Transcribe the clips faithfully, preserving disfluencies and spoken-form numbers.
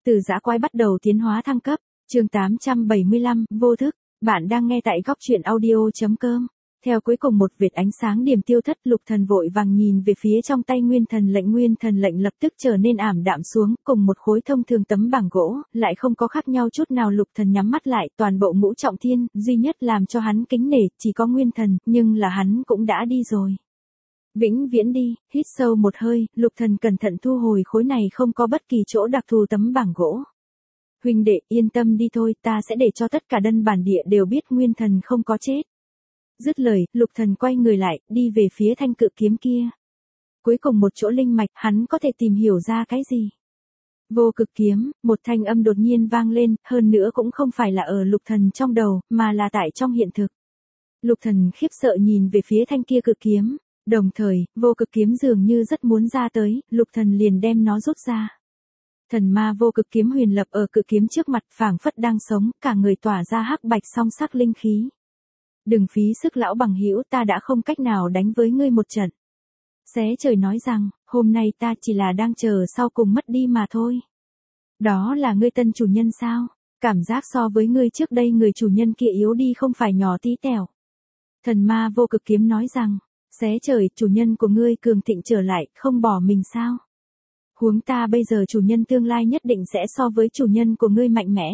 Từ dã quái bắt đầu tiến hóa thăng cấp, chương tám trăm bảy mươi lăm, vô thức, bạn đang nghe tại góc truyện audio.com. Theo cuối cùng một vệt ánh sáng điểm tiêu thất, Lục Thần vội vàng nhìn về phía trong tay Nguyên Thần lệnh. Nguyên Thần lệnh lập tức trở nên ảm đạm xuống, cùng một khối thông thường tấm bảng gỗ, lại không có khác nhau chút nào. Lục Thần nhắm mắt lại, toàn bộ ngũ trọng thiên, duy nhất làm cho hắn kính nể, chỉ có Nguyên Thần, nhưng là hắn cũng đã đi rồi. Vĩnh viễn đi, hít sâu một hơi, Lục Thần cẩn thận thu hồi khối này không có bất kỳ chỗ đặc thù tấm bảng gỗ. Huynh đệ, yên tâm đi thôi, ta sẽ để cho tất cả dân bản địa đều biết Nguyên Thần không có chết. Dứt lời, Lục Thần quay người lại, đi về phía thanh cự kiếm kia. Cuối cùng một chỗ linh mạch, hắn có thể tìm hiểu ra cái gì? Vô cực kiếm, một thanh âm đột nhiên vang lên, hơn nữa cũng không phải là ở Lục Thần trong đầu, mà là tại trong hiện thực. Lục Thần khiếp sợ nhìn về phía thanh kia cực kiếm, đồng thời, vô cực kiếm dường như rất muốn ra tới, Lục Thần liền đem nó rút ra. Thần ma vô cực kiếm huyền lập ở cự kiếm trước mặt, phảng phất đang sống, cả người tỏa ra hắc bạch song sắc linh khí. Đừng phí sức lão bằng hữu, ta đã không cách nào đánh với ngươi một trận. Xé trời nói rằng, hôm nay ta chỉ là đang chờ sau cùng mất đi mà thôi. Đó là ngươi tân chủ nhân sao? Cảm giác so với ngươi trước đây người chủ nhân kia yếu đi không phải nhỏ tí tẹo. Thần ma vô cực kiếm nói rằng, xé trời, chủ nhân của ngươi cường thịnh trở lại, không bỏ mình sao? Huống ta bây giờ chủ nhân tương lai nhất định sẽ so với chủ nhân của ngươi mạnh mẽ.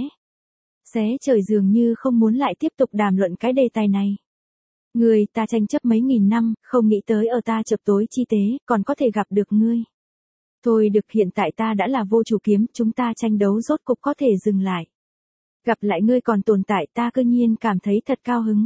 Xé trời dường như không muốn lại tiếp tục đàm luận cái đề tài này. Ngươi, ta tranh chấp mấy nghìn năm, không nghĩ tới ở ta chập tối chi tế, còn có thể gặp được ngươi. Thôi được, hiện tại ta đã là vô chủ kiếm, chúng ta tranh đấu rốt cục có thể dừng lại. Gặp lại ngươi còn tồn tại, ta cơ nhiên cảm thấy thật cao hứng.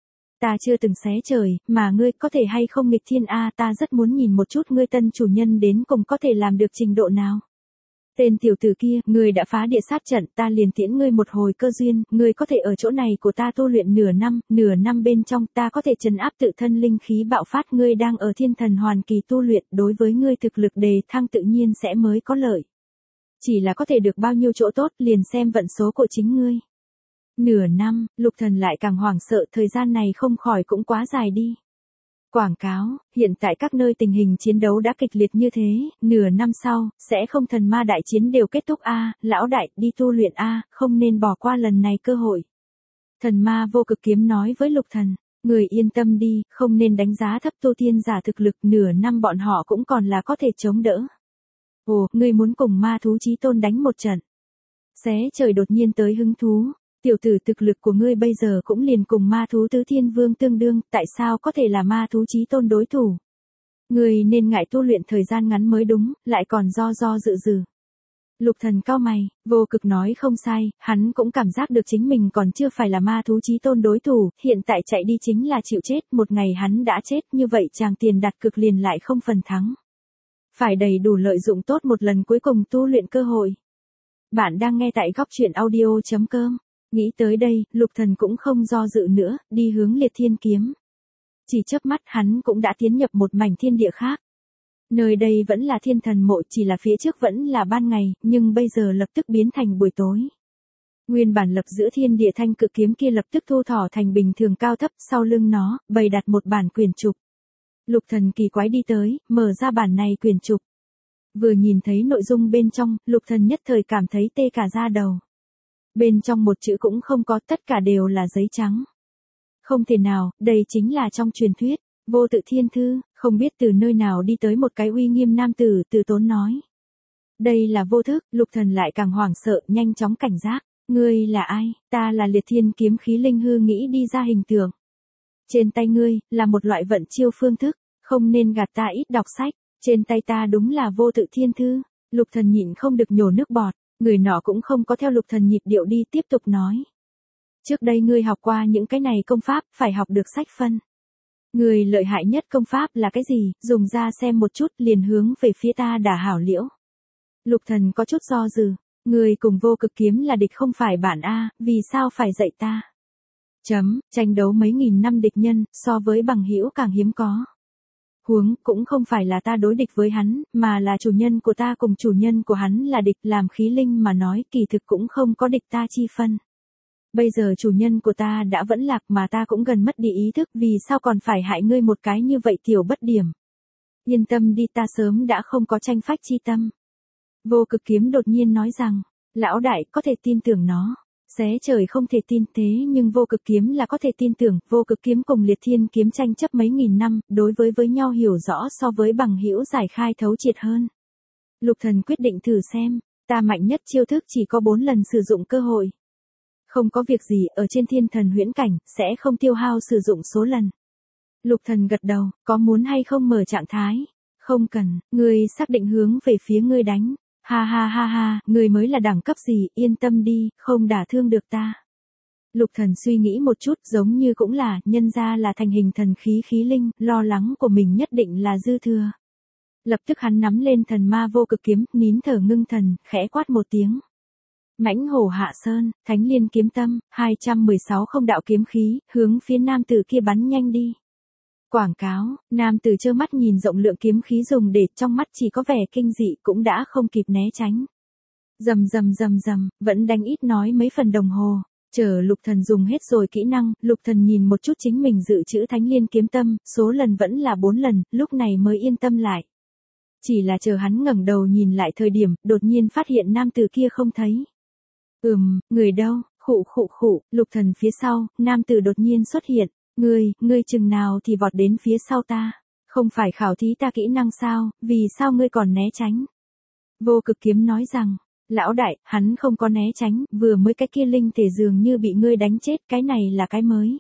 Ta chưa từng xé trời, mà ngươi có thể hay không nghịch thiên a, ta rất muốn nhìn một chút ngươi tân chủ nhân đến cùng có thể làm được trình độ nào. Tên tiểu tử kia, ngươi đã phá địa sát trận, ta liền tiễn ngươi một hồi cơ duyên, ngươi có thể ở chỗ này của ta tu luyện nửa năm, nửa năm bên trong ta có thể trấn áp tự thân linh khí bạo phát, ngươi đang ở thiên thần hoàn kỳ tu luyện, đối với ngươi thực lực đề thăng tự nhiên sẽ mới có lợi. Chỉ là có thể được bao nhiêu chỗ tốt, liền xem vận số của chính ngươi. Nửa năm, Lục Thần lại càng hoảng sợ, thời gian này không khỏi cũng quá dài đi. Quảng cáo, hiện tại các nơi tình hình chiến đấu đã kịch liệt như thế, nửa năm sau, sẽ không thần ma đại chiến đều kết thúc a, lão đại, đi tu luyện a, không nên bỏ qua lần này cơ hội. Thần ma vô cực kiếm nói với Lục Thần, người yên tâm đi, không nên đánh giá thấp tu tiên giả thực lực, nửa năm bọn họ cũng còn là có thể chống đỡ. Ồ, ngươi muốn cùng ma thú chí tôn đánh một trận. Xé trời đột nhiên tới hứng thú. Tiểu tử, thực lực của ngươi bây giờ cũng liền cùng ma thú tứ thiên vương tương đương, tại sao có thể là ma thú chí tôn đối thủ? Ngươi nên ngại tu luyện thời gian ngắn mới đúng, lại còn do do dự dự. Lục Thần cau mày, vô cực nói không sai, hắn cũng cảm giác được chính mình còn chưa phải là ma thú chí tôn đối thủ, hiện tại chạy đi chính là chịu chết, một ngày hắn đã chết, như vậy chàng tiền đặt cược liền lại không phần thắng. Phải đầy đủ lợi dụng tốt một lần cuối cùng tu luyện cơ hội. Bạn đang nghe tại góc truyện audio.com. Nghĩ tới đây, Lục Thần cũng không do dự nữa, đi hướng Liệt Thiên Kiếm. Chỉ chớp mắt hắn cũng đã tiến nhập một mảnh thiên địa khác. Nơi đây vẫn là thiên thần mộ, chỉ là phía trước vẫn là ban ngày, nhưng bây giờ lập tức biến thành buổi tối. Nguyên bản lập giữa thiên địa thanh cự kiếm kia lập tức thu thỏ thành bình thường cao thấp, sau lưng nó, bày đặt một bản quyển trục. Lục Thần kỳ quái đi tới, mở ra bản này quyển trục. Vừa nhìn thấy nội dung bên trong, Lục Thần nhất thời cảm thấy tê cả da đầu. Bên trong một chữ cũng không có, tất cả đều là giấy trắng. Không thể nào, đây chính là trong truyền thuyết, vô tự thiên thư, không biết từ nơi nào đi tới một cái uy nghiêm nam tử, từ tốn nói. Đây là vô thức, Lục Thần lại càng hoảng sợ, nhanh chóng cảnh giác. Ngươi là ai? Ta là Liệt Thiên Kiếm khí linh hư nghĩ đi ra hình tượng. Trên tay ngươi, là một loại vận chiêu phương thức, không nên gạt ta ít đọc sách, trên tay ta đúng là vô tự thiên thư. Lục Thần nhịn không được nhổ nước bọt. Người nọ cũng không có theo Lục Thần nhịp điệu đi, tiếp tục nói. Trước đây ngươi học qua những cái này công pháp, phải học được sách phân. Người lợi hại nhất công pháp là cái gì, dùng ra xem một chút, liền hướng về phía ta đả hảo liễu. Lục Thần có chút do dự, người cùng vô cực kiếm là địch không phải bạn a, vì sao phải dạy ta? Chấm, tranh đấu mấy nghìn năm địch nhân, so với bằng hữu càng hiếm có. Huống, cũng không phải là ta đối địch với hắn, mà là chủ nhân của ta cùng chủ nhân của hắn là địch, làm khí linh mà nói, kỳ thực cũng không có địch ta chi phân. Bây giờ chủ nhân của ta đã vẫn lạc mà ta cũng gần mất đi ý thức, vì sao còn phải hại ngươi một cái như vậy tiểu bất điểm. Yên tâm đi, ta sớm đã không có tranh phách chi tâm. Vô cực kiếm đột nhiên nói rằng, Lão đại có thể tin tưởng nó. Xé trời không thể tin thế nhưng vô cực kiếm là có thể tin tưởng, vô cực kiếm cùng liệt thiên kiếm tranh chấp mấy nghìn năm, đối với với nhau hiểu rõ so với bằng hữu giải khai thấu triệt hơn. Lục thần quyết định thử xem, ta mạnh nhất chiêu thức chỉ có bốn lần sử dụng cơ hội. Không có việc gì ở trên thiên thần huyễn cảnh, sẽ không tiêu hao sử dụng số lần. Lục thần gật đầu, có muốn hay không mở trạng thái? Không cần, ngươi xác định hướng về phía ngươi đánh. Ha ha ha ha, ngươi mới là đẳng cấp gì, yên tâm đi, không đả thương được ta. Lục thần suy nghĩ một chút giống như cũng là, nhân ra là thành hình thần khí khí linh, lo lắng của mình nhất định là dư thừa. Lập tức hắn nắm lên thần ma vô cực kiếm, nín thở ngưng thần, khẽ quát một tiếng. Mãnh hổ hạ sơn, thánh liên kiếm tâm, hai trăm mười sáu không đạo kiếm khí, hướng phía nam tử kia bắn nhanh đi. Quảng cáo, nam tử trơ mắt nhìn rộng lượng kiếm khí dùng để trong mắt chỉ có vẻ kinh dị cũng đã không kịp né tránh. Rầm rầm rầm rầm, vẫn đánh ít nói mấy phần đồng hồ. Chờ lục thần dùng hết rồi kỹ năng, lục thần nhìn một chút chính mình dự trữ thánh liên kiếm tâm, số lần vẫn là bốn lần, lúc này mới yên tâm lại. Chỉ là chờ hắn ngẩng đầu nhìn lại thời điểm, đột nhiên phát hiện nam tử kia không thấy. Ừm, người đâu, khụ khụ khụ, lục thần phía sau, nam tử đột nhiên xuất hiện. Ngươi, ngươi chừng nào thì vọt đến phía sau ta. Không phải khảo thí ta kỹ năng sao, vì sao ngươi còn né tránh? Vô cực kiếm nói rằng, lão đại, hắn không có né tránh, vừa mới cái kia linh thể dường như bị ngươi đánh chết, cái này là cái mới.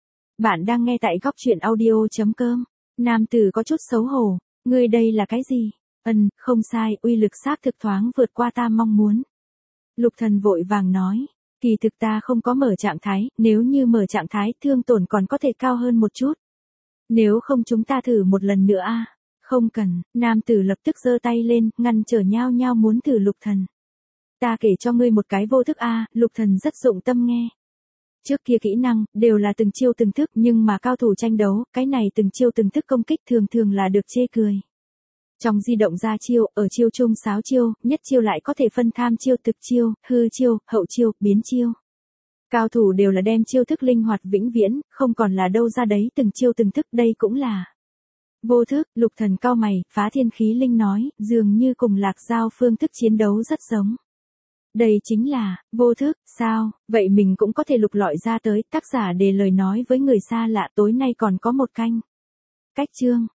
Bạn đang nghe tại góc truyện audio.com. Nam tử có chút xấu hổ, ngươi đây là cái gì? Ừm, không sai, uy lực xác thực thoáng vượt qua ta mong muốn. Lục thần vội vàng nói. Kỳ thực ta không có mở trạng thái, nếu như mở trạng thái thương tổn còn có thể cao hơn một chút. Nếu không chúng ta thử một lần nữa a. Không cần, nam tử lập tức giơ tay lên, ngăn trở nhau nhau muốn thử lục thần. Ta kể cho ngươi một cái vô thức a, lục thần rất dụng tâm nghe. Trước kia kỹ năng, đều là từng chiêu từng thức nhưng mà cao thủ tranh đấu, cái này từng chiêu từng thức công kích thường thường là được chê cười. Trong di động ra chiêu, ở chiêu chung sáu chiêu, nhất chiêu lại có thể phân tham chiêu thực chiêu, hư chiêu, hậu chiêu, biến chiêu. Cao thủ đều là đem chiêu thức linh hoạt vĩnh viễn, không còn là đâu ra đấy từng chiêu từng thức đây cũng là. Vô thức, lục thần cao mày, phá thiên khí linh nói, dường như cùng lạc giao phương thức chiến đấu rất giống. Đây chính là, vô thức, sao, vậy mình cũng có thể lục lọi ra tới, tác giả để lời nói với người xa lạ tối nay còn có một canh. Cách chương.